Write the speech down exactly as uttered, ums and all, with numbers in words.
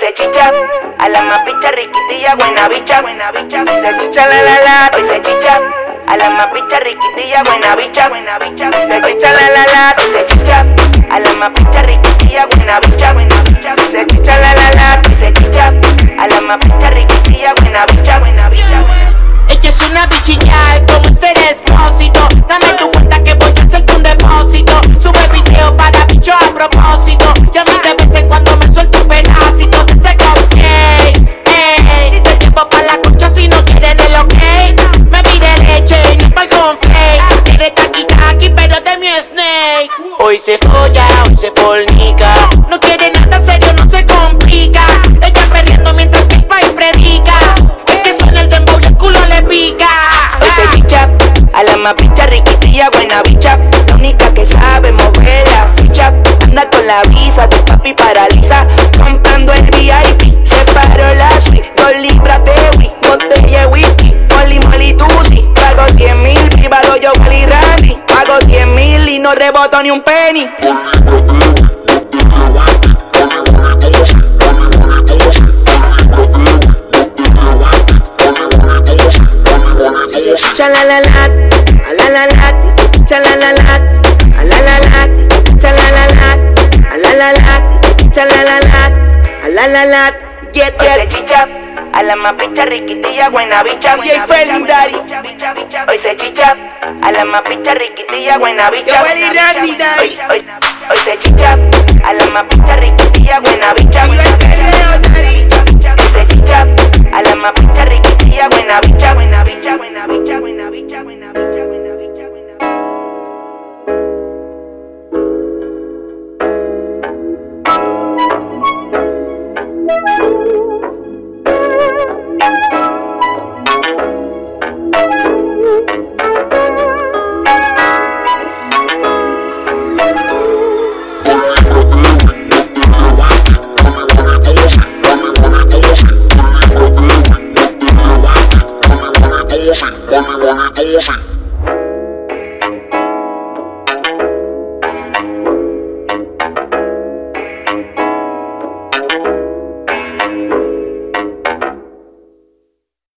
se chicha, a la más bicha riquitilla, buena bicha, buena bicha. Hoy se chicha la la la, hoy se chicha, a la más bicha riquitilla, buena bicha, buena bicha. Hoy se chicha la la la, hoy se chicha, a la más bicha riquitilla, buena bicha, buena bicha. Hoy se chicha la la la, hoy se chicha, a la más bicha riquitilla, buena bicha, buena bicha. Ella es una bichilla como este despósito. Dame tu cuenta que voy a hacerte un depósito. Sube video para bicho a propósito. Y a mí de vez en cuando me suelto un pedacito de ese cupcake. Ey, dice que va pa' la concha si no quieren el ok. Me pide leche y no pa'l cornflake. Quiere taqui taqui pero de mi snake. Hoy se folla, hoy se fornica. No quiere nada serio, no se complica. Ella perdiendo mientras que el país predica. Es que suena el dembow y el culo le pica. Hoy se chicha, a la más bicha riquitilla, buena bicha. La única que sabe mover la ficha. Anda con la visa, tu papi paraliza. Comprando el V I P, se paró la suite. Dos libras de whisky, botella de whisky. Molly, molly, tusi. Pago cien mil, privado yo, Wally Randy. Pago cien mil y no reboto ni un penny. Si se chicha la la la, a la la la, si se chicha la la la, a la la la, si se chicha la la la, a la la la, si se chicha la la la, a la la la, get get. Hoy se chicha, a la más bicha riquitilla, buena bicha. D J Fermi Daddy. Hoy se chicha, a la más bicha riquitilla, buena bicha. Yo Wally Randy Daddy. Hoy, hoy se chicha, a la más bicha riquitilla, buena bicha. Viva el perreo, Daddy. Hoy se chicha, a la más bicha riquitilla, buena bicha, buena bicha, buena bicha, buena bicha, buena bicha, buena bicha, buena bicha.